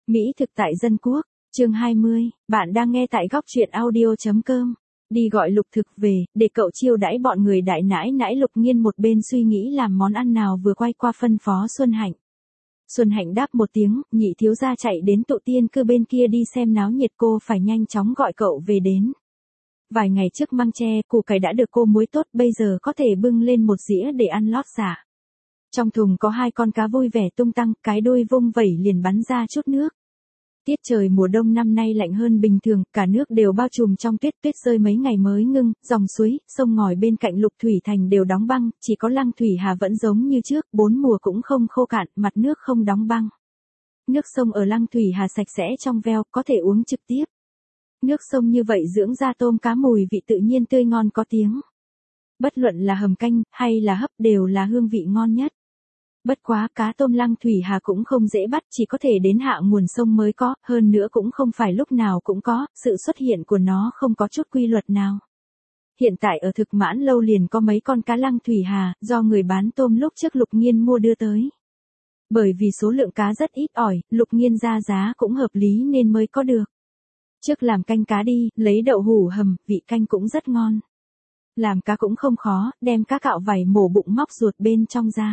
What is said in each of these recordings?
Mỹ thực tại dân quốc, chương 20, bạn đang nghe tại góc truyện audio.com. Đi gọi Lục Thực về, để cậu chiêu đãi bọn người đại nãi nãi. Lục Nghiên một bên suy nghĩ làm món ăn nào vừa quay qua phân phó Xuân Hạnh. Xuân Hạnh đáp một tiếng, nhị thiếu gia chạy đến tụ tiên cư bên kia đi xem náo nhiệt, cô phải nhanh chóng gọi cậu về đến. Vài ngày trước măng tre, củ cải đã được cô muối tốt, bây giờ có thể bưng lên một dĩa để ăn lót dạ. Trong thùng có 2 con cá vui vẻ tung tăng, cái đuôi vung vẩy liền bắn ra chút nước. Tiết trời mùa đông năm nay lạnh hơn bình thường, cả nước đều bao trùm trong tuyết, tuyết rơi mấy ngày mới ngưng, dòng suối, sông ngòi bên cạnh Lục Thủy Thành đều đóng băng, chỉ có Lăng Thủy Hà vẫn giống như trước, 4 mùa cũng không khô cạn, mặt nước không đóng băng. Nước sông ở Lăng Thủy Hà sạch sẽ trong veo, có thể uống trực tiếp. Nước sông như vậy dưỡng ra tôm cá mùi vị tự nhiên tươi ngon có tiếng. Bất luận là hầm canh, hay là hấp đều là hương vị ngon nhất. Bất quá cá tôm Lăng Thủy Hà cũng không dễ bắt, chỉ có thể đến hạ nguồn sông mới có, hơn nữa cũng không phải lúc nào cũng có, sự xuất hiện của nó không có chút quy luật nào. Hiện tại ở Thực Mãn Lâu liền có mấy con cá Lăng Thủy Hà, do người bán tôm lúc trước Lục Nghiên mua đưa tới. Bởi vì số lượng cá rất ít ỏi, Lục Nghiên ra giá cũng hợp lý nên mới có được. Trước làm canh cá đi, lấy đậu hủ hầm, vị canh cũng rất ngon. Làm cá cũng không khó, đem cá cạo vảy mổ bụng móc ruột bên trong ra.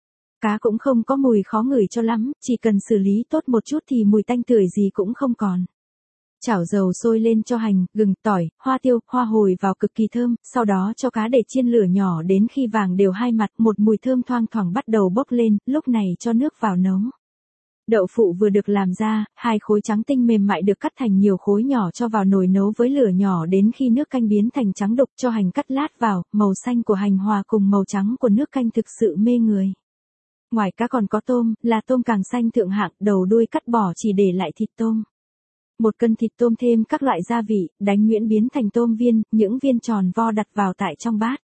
Cá cũng không có mùi khó ngửi cho lắm, chỉ cần xử lý tốt một chút thì mùi tanh tưởi gì cũng không còn. Chảo dầu sôi lên cho hành, gừng, tỏi, hoa tiêu, hoa hồi vào cực kỳ thơm, sau đó cho cá để chiên lửa nhỏ đến khi vàng đều hai mặt, một mùi thơm thoang thoảng bắt đầu bốc lên, lúc này cho nước vào nấu. Đậu phụ vừa được làm ra, 2 khối trắng tinh mềm mại được cắt thành nhiều khối nhỏ cho vào nồi nấu với lửa nhỏ đến khi nước canh biến thành trắng đục, cho hành cắt lát vào, màu xanh của hành hòa cùng màu trắng của nước canh thực sự mê người. Ngoài cá còn có tôm, là tôm càng xanh thượng hạng, đầu đuôi cắt bỏ chỉ để lại thịt tôm. 1 cân thịt tôm thêm các loại gia vị, đánh nhuyễn biến thành tôm viên, những viên tròn vo đặt vào tại trong bát.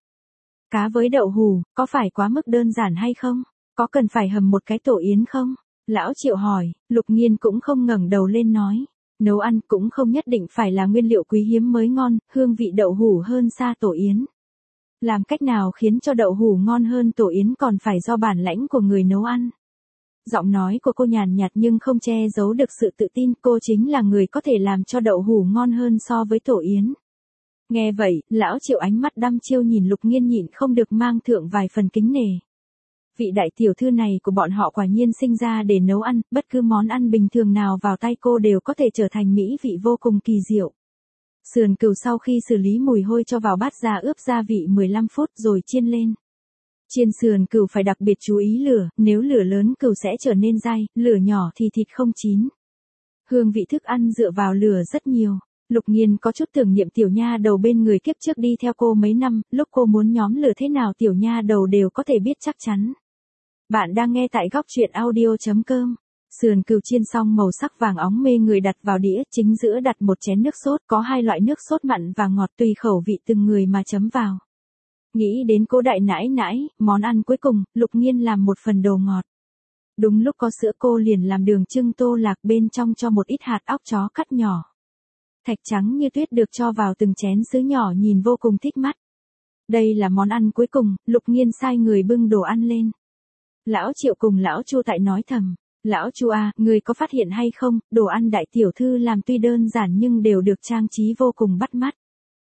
Cá với đậu hủ, có phải quá mức đơn giản hay không? Có cần phải hầm một cái tổ yến không? Lão Triệu hỏi, Lục Nghiên cũng không ngẩng đầu lên nói. Nấu ăn cũng không nhất định phải là nguyên liệu quý hiếm mới ngon, hương vị đậu hủ hơn xa tổ yến. Làm cách nào khiến cho đậu hủ ngon hơn tổ yến còn phải do bản lãnh của người nấu ăn. Giọng nói của cô nhàn nhạt nhưng không che giấu được sự tự tin, cô chính là người có thể làm cho đậu hủ ngon hơn so với tổ yến. Nghe vậy, Lão Triệu ánh mắt đăm chiêu nhìn Lục Nghiên nhịn không được mang thượng vài phần kính nể. Vị đại tiểu thư này của bọn họ quả nhiên sinh ra để nấu ăn, bất cứ món ăn bình thường nào vào tay cô đều có thể trở thành mỹ vị vô cùng kỳ diệu. Sườn cừu sau khi xử lý mùi hôi cho vào bát ra ướp gia vị 15 phút rồi chiên lên. Chiên sườn cừu phải đặc biệt chú ý lửa, nếu lửa lớn cừu sẽ trở nên dai, lửa nhỏ thì thịt không chín. Hương vị thức ăn dựa vào lửa rất nhiều. Lục Nghiên có chút tưởng niệm tiểu nha đầu bên người kiếp trước đi theo cô mấy năm, lúc cô muốn nhóm lửa thế nào tiểu nha đầu đều có thể biết chắc chắn. Bạn đang nghe tại góc truyện audio.com. Sườn cừu chiên xong màu sắc vàng óng mê người đặt vào đĩa, chính giữa đặt một chén nước sốt, có 2 loại nước sốt mặn và ngọt tùy khẩu vị từng người mà chấm vào. Nghĩ đến Cố đại nãi nãi, món ăn cuối cùng, Lục Nghiên làm một phần đồ ngọt. Đúng lúc có sữa cô liền làm đường trưng tô lạc, bên trong cho một ít hạt óc chó cắt nhỏ. Thạch trắng như tuyết được cho vào từng chén sứ nhỏ nhìn vô cùng thích mắt. Đây là món ăn cuối cùng, Lục Nghiên sai người bưng đồ ăn lên. Lão Triệu cùng Lão Chu tại nói thầm. Lão Chu à, người có phát hiện hay không, đồ ăn đại tiểu thư làm tuy đơn giản nhưng đều được trang trí vô cùng bắt mắt.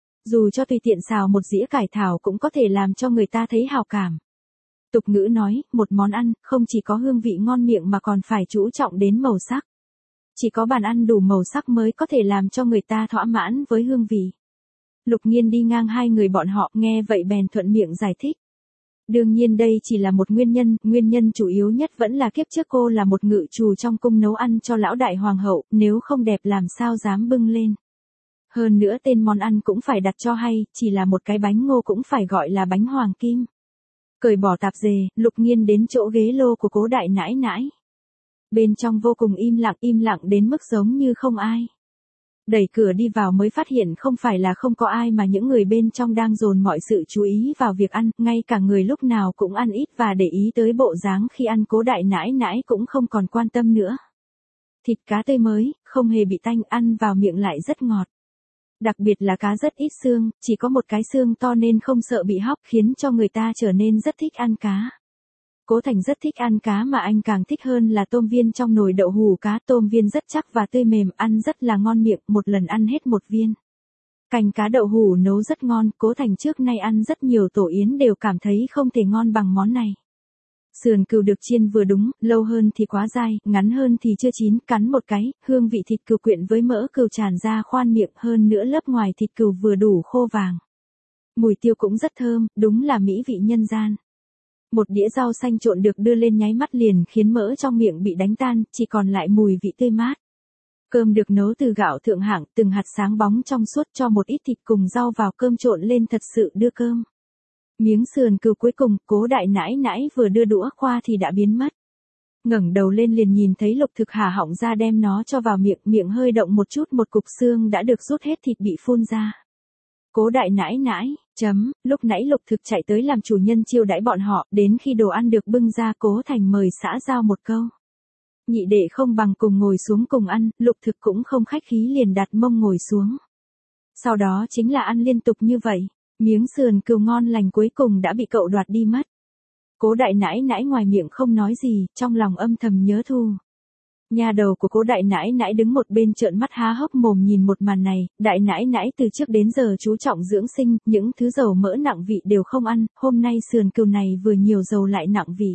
Dù cho tùy tiện xào một dĩa cải thảo cũng có thể làm cho người ta thấy hào cảm. Tục ngữ nói, một món ăn, không chỉ có hương vị ngon miệng mà còn phải chú trọng đến màu sắc. Chỉ có bàn ăn đủ màu sắc mới có thể làm cho người ta thỏa mãn với hương vị. Lục Nghiên đi ngang 2 người bọn họ, nghe vậy bèn thuận miệng giải thích. Đương nhiên đây chỉ là một nguyên nhân chủ yếu nhất vẫn là kiếp trước cô là một ngự trù trong cung nấu ăn cho lão đại hoàng hậu, nếu không đẹp làm sao dám bưng lên. Hơn nữa tên món ăn cũng phải đặt cho hay, chỉ là một cái bánh ngô cũng phải gọi là bánh hoàng kim. Cởi bỏ tạp dề, Lục Nghiên đến chỗ ghế lô của Cố đại nãi nãi. Bên trong vô cùng im lặng đến mức giống như không ai. Đẩy cửa đi vào mới phát hiện không phải là không có ai mà những người bên trong đang dồn mọi sự chú ý vào việc ăn, ngay cả người lúc nào cũng ăn ít và để ý tới bộ dáng khi ăn Cố đại nãi nãi cũng không còn quan tâm nữa. Thịt cá tươi mới, không hề bị tanh, ăn vào miệng lại rất ngọt. Đặc biệt là cá rất ít xương, chỉ có một cái xương to nên không sợ bị hóc, khiến cho người ta trở nên rất thích ăn cá. Cố Thành rất thích ăn cá mà anh càng thích hơn là tôm viên trong nồi đậu hủ cá. Tôm viên rất chắc và tươi mềm, ăn rất là ngon miệng, một lần ăn hết một viên. Canh cá đậu hủ nấu rất ngon, Cố Thành trước nay ăn rất nhiều tổ yến đều cảm thấy không thể ngon bằng món này. Sườn cừu được chiên vừa đúng, lâu hơn thì quá dai, ngắn hơn thì chưa chín, cắn một cái, hương vị thịt cừu quyện với mỡ cừu tràn ra khoan miệng, hơn nữa lớp ngoài thịt cừu vừa đủ khô vàng. Mùi tiêu cũng rất thơm, đúng là mỹ vị nhân gian. Một đĩa rau xanh trộn được đưa lên nháy mắt liền khiến mỡ trong miệng bị đánh tan, chỉ còn lại mùi vị tươi mát. Cơm được nấu từ gạo thượng hạng, từng hạt sáng bóng trong suốt, cho một ít thịt cùng rau vào cơm trộn lên thật sự đưa cơm. Miếng sườn cừu cuối cùng, Cố đại nãi nãi vừa đưa đũa qua thì đã biến mất. Ngẩng đầu lên liền nhìn thấy Lục Thực há họng ra đem nó cho vào miệng, miệng hơi động một chút, một cục xương đã được rút hết thịt bị phun ra. Cố đại nãi nãi, lúc nãy Lục Thực chạy tới làm chủ nhân chiêu đãi bọn họ, đến khi đồ ăn được bưng ra Cố Thành mời xã giao một câu. Nhị đệ không bằng cùng ngồi xuống cùng ăn, Lục Thực cũng không khách khí liền đặt mông ngồi xuống. Sau đó chính là ăn liên tục như vậy, miếng sườn cừu ngon lành cuối cùng đã bị cậu đoạt đi mất. Cố đại nãi nãi ngoài miệng không nói gì, trong lòng âm thầm nhớ thù. Nhà đầu của Cố đại nãi nãi đứng một bên trợn mắt há hốc mồm nhìn một màn này, đại nãi nãi từ trước đến giờ chú trọng dưỡng sinh, những thứ dầu mỡ nặng vị đều không ăn, hôm nay sườn cừu này vừa nhiều dầu lại nặng vị.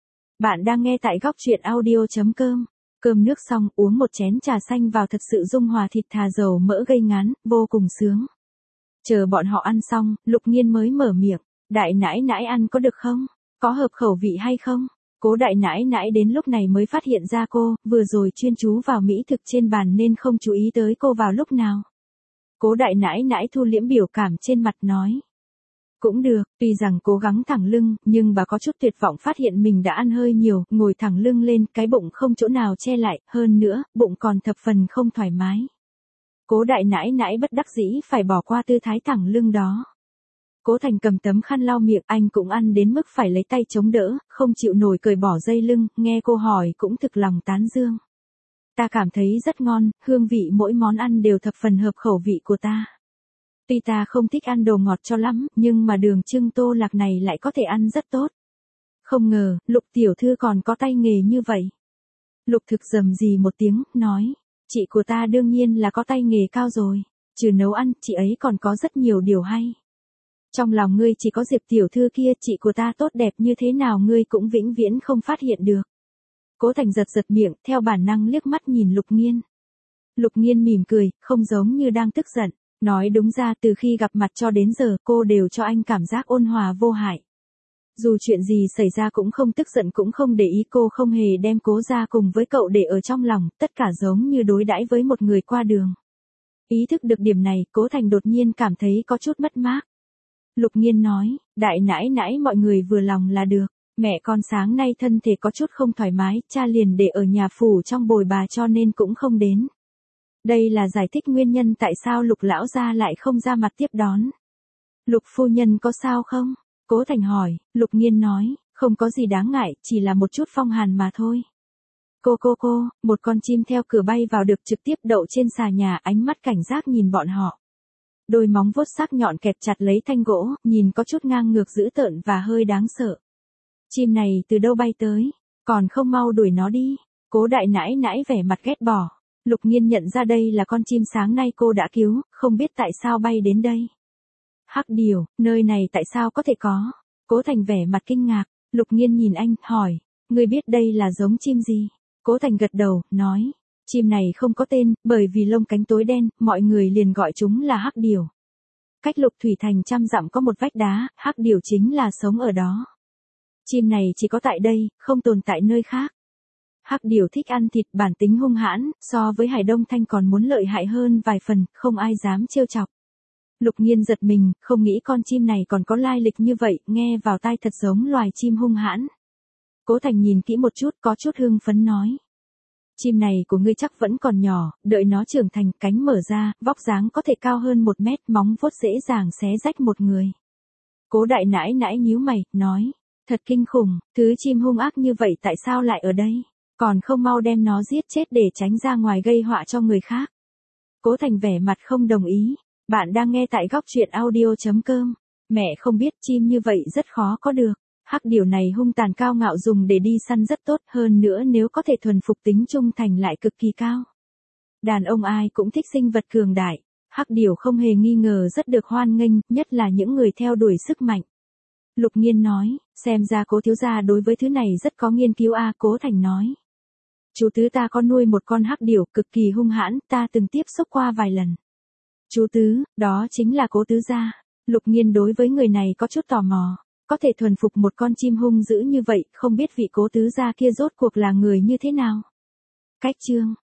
Bạn đang nghe tại góc truyện audio.com. Cơm nước xong, uống một chén trà xanh vào thật sự dung hòa thịt thà dầu mỡ gây ngán, vô cùng sướng. Chờ bọn họ ăn xong, Lục Nghiên mới mở miệng, đại nãi nãi ăn có được không? Có hợp khẩu vị hay không? Cố đại nãi nãi đến lúc này mới phát hiện ra cô, vừa rồi chuyên chú vào mỹ thực trên bàn nên không chú ý tới cô vào lúc nào. Cố đại nãi nãi thu liễm biểu cảm trên mặt nói. Cũng được, tuy rằng cố gắng thẳng lưng, nhưng bà có chút tuyệt vọng phát hiện mình đã ăn hơi nhiều, ngồi thẳng lưng lên, cái bụng không chỗ nào che lại, hơn nữa, bụng còn thập phần không thoải mái. Cố đại nãi nãi bất đắc dĩ phải bỏ qua tư thái thẳng lưng đó. Cố Thành cầm tấm khăn lau miệng, anh cũng ăn đến mức phải lấy tay chống đỡ, không chịu nổi cởi bỏ dây lưng, nghe cô hỏi cũng thực lòng tán dương. Ta cảm thấy rất ngon, hương vị mỗi món ăn đều thập phần hợp khẩu vị của ta. Tuy ta không thích ăn đồ ngọt cho lắm, nhưng mà đường trưng tô lạc này lại có thể ăn rất tốt. Không ngờ, Lục tiểu thư còn có tay nghề như vậy. Lục Thực rầm rì một tiếng, nói, chị của ta đương nhiên là có tay nghề cao rồi, trừ nấu ăn, chị ấy còn có rất nhiều điều hay. Trong lòng ngươi chỉ có Diệp tiểu thư kia, chị của ta tốt đẹp như thế nào ngươi cũng vĩnh viễn không phát hiện được. Cố Thành giật giật miệng, theo bản năng liếc mắt nhìn Lục Nghiên. Lục Nghiên mỉm cười, không giống như đang tức giận. Nói đúng ra từ khi gặp mặt cho đến giờ cô đều cho anh cảm giác ôn hòa vô hại. Dù chuyện gì xảy ra cũng không tức giận cũng không để ý, cô không hề đem Cố ra cùng với cậu để ở trong lòng, tất cả giống như đối đãi với một người qua đường. Ý thức được điểm này, Cố Thành đột nhiên cảm thấy có chút mất mát. Lục Nghiên nói, đại nãi nãi mọi người vừa lòng là được, mẹ con sáng nay thân thể có chút không thoải mái, cha liền để ở nhà phủ trong bồi bà cho nên cũng không đến. Đây là giải thích nguyên nhân tại sao Lục lão gia lại không ra mặt tiếp đón. Lục phu nhân có sao không? Cố Thành hỏi, Lục Nghiên nói, không có gì đáng ngại, chỉ là một chút phong hàn mà thôi. Cô, một con chim theo cửa bay vào được trực tiếp đậu trên xà nhà, ánh mắt cảnh giác nhìn bọn họ. Đôi móng vuốt sắc nhọn kẹp chặt lấy thanh gỗ, nhìn có chút ngang ngược dữ tợn và hơi đáng sợ. Chim này từ đâu bay tới, còn không mau đuổi nó đi. Cố đại nãi nãi vẻ mặt ghét bỏ. Lục Nghiên nhận ra đây là con chim sáng nay cô đã cứu, không biết tại sao bay đến đây. Hắc điểu, nơi này tại sao có thể có? Cố Thành vẻ mặt kinh ngạc, Lục Nghiên nhìn anh, hỏi, ngươi biết đây là giống chim gì? Cố Thành gật đầu, nói, chim này không có tên, bởi vì lông cánh tối đen, mọi người liền gọi chúng là hắc điểu. Cách Lục Thủy Thành 100 dặm có một vách đá, hắc điểu chính là sống ở đó. Chim này chỉ có tại đây, không tồn tại nơi khác. Hắc điểu thích ăn thịt, bản tính hung hãn, so với Hải Đông Thanh còn muốn lợi hại hơn vài phần, không ai dám trêu chọc. Lục Nghiên giật mình, không nghĩ con chim này còn có lai lịch như vậy, nghe vào tai thật giống loài chim hung hãn. Cố Thành nhìn kỹ một chút, có chút hưng phấn nói. Chim này của ngươi chắc vẫn còn nhỏ, đợi nó trưởng thành, cánh mở ra, vóc dáng có thể cao hơn 1 mét, móng vuốt dễ dàng xé rách một người. Cố đại nãi nãi nhíu mày, nói, thật kinh khủng, thứ chim hung ác như vậy tại sao lại ở đây? Còn không mau đem nó giết chết để tránh ra ngoài gây họa cho người khác. Cố Thành vẻ mặt không đồng ý. Bạn đang nghe tại góc truyện audio.com. Mẹ không biết chim như vậy rất khó có được. Hắc điểu này hung tàn cao ngạo dùng để đi săn rất tốt, hơn nữa nếu có thể thuần phục tính trung thành lại cực kỳ cao. Đàn ông ai cũng thích sinh vật cường đại, hắc điểu không hề nghi ngờ rất được hoan nghênh, nhất là những người theo đuổi sức mạnh. Lục Nghiên nói, xem ra Cố thiếu gia đối với thứ này rất có nghiên cứu a. Cố Thành nói. Chú tứ ta có nuôi một con hắc điểu cực kỳ hung hãn, ta từng tiếp xúc qua vài lần. Chú tứ, đó chính là Cố tứ gia. Lục Nghiên đối với người này có chút tò mò. Có thể thuần phục một con chim hung dữ như vậy, không biết vị Cố tứ gia kia rốt cuộc là người như thế nào. Cách chương